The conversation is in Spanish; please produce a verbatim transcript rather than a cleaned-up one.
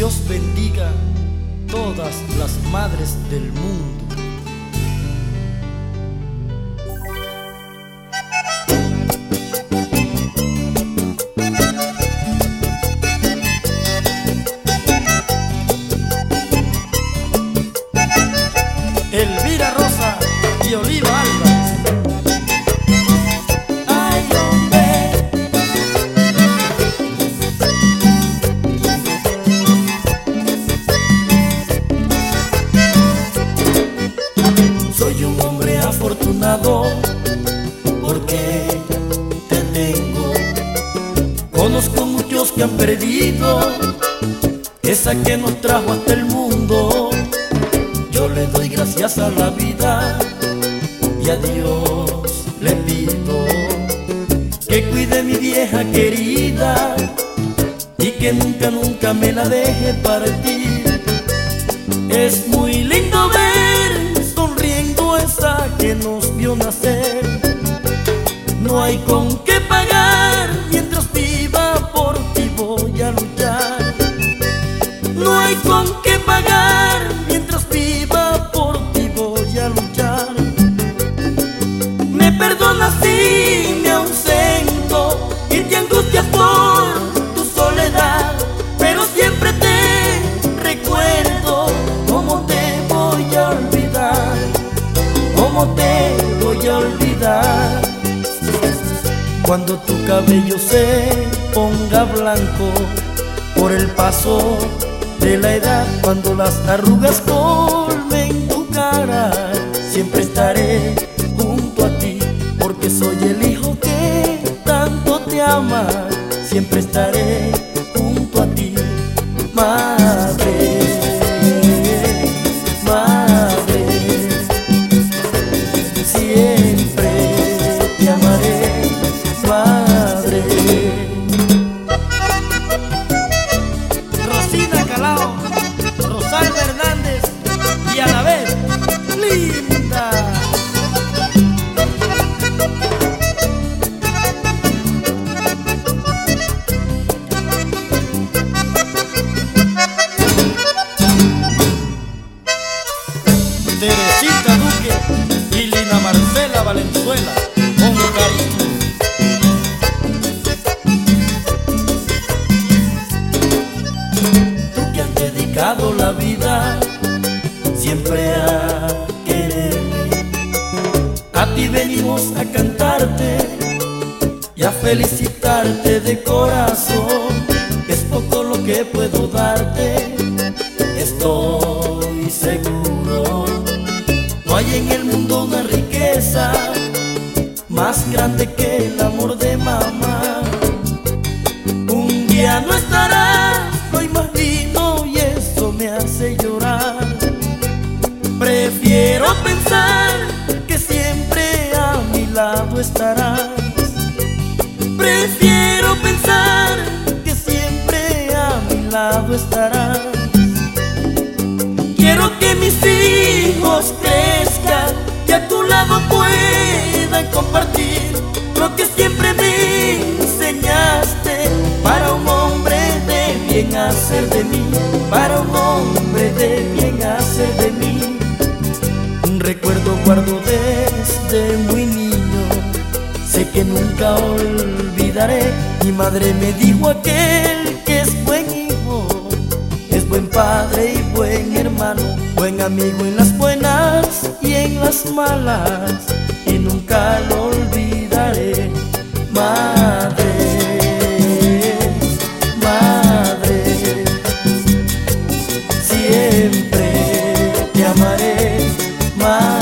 Dios bendiga todas las madres del mundo. Elvira Rosa y Oliva Álvarez. Ay, hombre. Soy un hombre afortunado porque te tengo. Conozco muchos que han perdido esa que nos trajo hasta el mundo. Yo le doy gracias a la vida y a Dios le pido que cuide mi vieja querida y que nunca, nunca me la deje partir. Es muy lindo ver sonriendo esa que nos vio nacer. No hay con qué pagar, mientras viva por ti voy a luchar. No hay con qué pagar, mientras viva por ti voy a luchar. Me perdonas si me ausento y te angustias por tu soledad, pero siempre te recuerdo. ¿Cómo te voy a olvidar? ¿Cómo te voy a olvidar? Cuando tu cabello se ponga blanco por el paso de la edad, cuando las arrugas colmen tu cara, siempre estaré junto a ti, porque soy el hijo que tanto te ama. Siempre estaré junto a ti, madre, madre, siempre te amaré, madre. Rosina Calao, Rosalba Hernández y a la vez linda. Teresita Duque y Lina Marcela Valenzuela, con cariño. Tú que has dedicado la vida siempre a quererme, a ti venimos a cantarte y a felicitarte de corazón. Es poco lo que puedo darte, estoy seguro. No hay en el mundo una riqueza más grande que el amor de mamá. Un día no estarás, lo imagino, y eso me hace llorar. Prefiero pensar que siempre a mi lado estarás. Prefiero pensar que siempre a mi lado estarás. Quiero que mis hijos crezcan y a tu lado puedan compartir lo que siempre me enseñaste. Para un hombre de bien hacer de mí, para un hombre de bien hacer de mí. Un recuerdo guardo desde muy niño, sé que nunca olvidaré. Mi madre me dijo: aquel que es buen hijo es buen padre y buen hermano, buen amigo en las buenas y en las malas, y nunca lo olvidaré. Madre, madre, siempre te amaré, madre.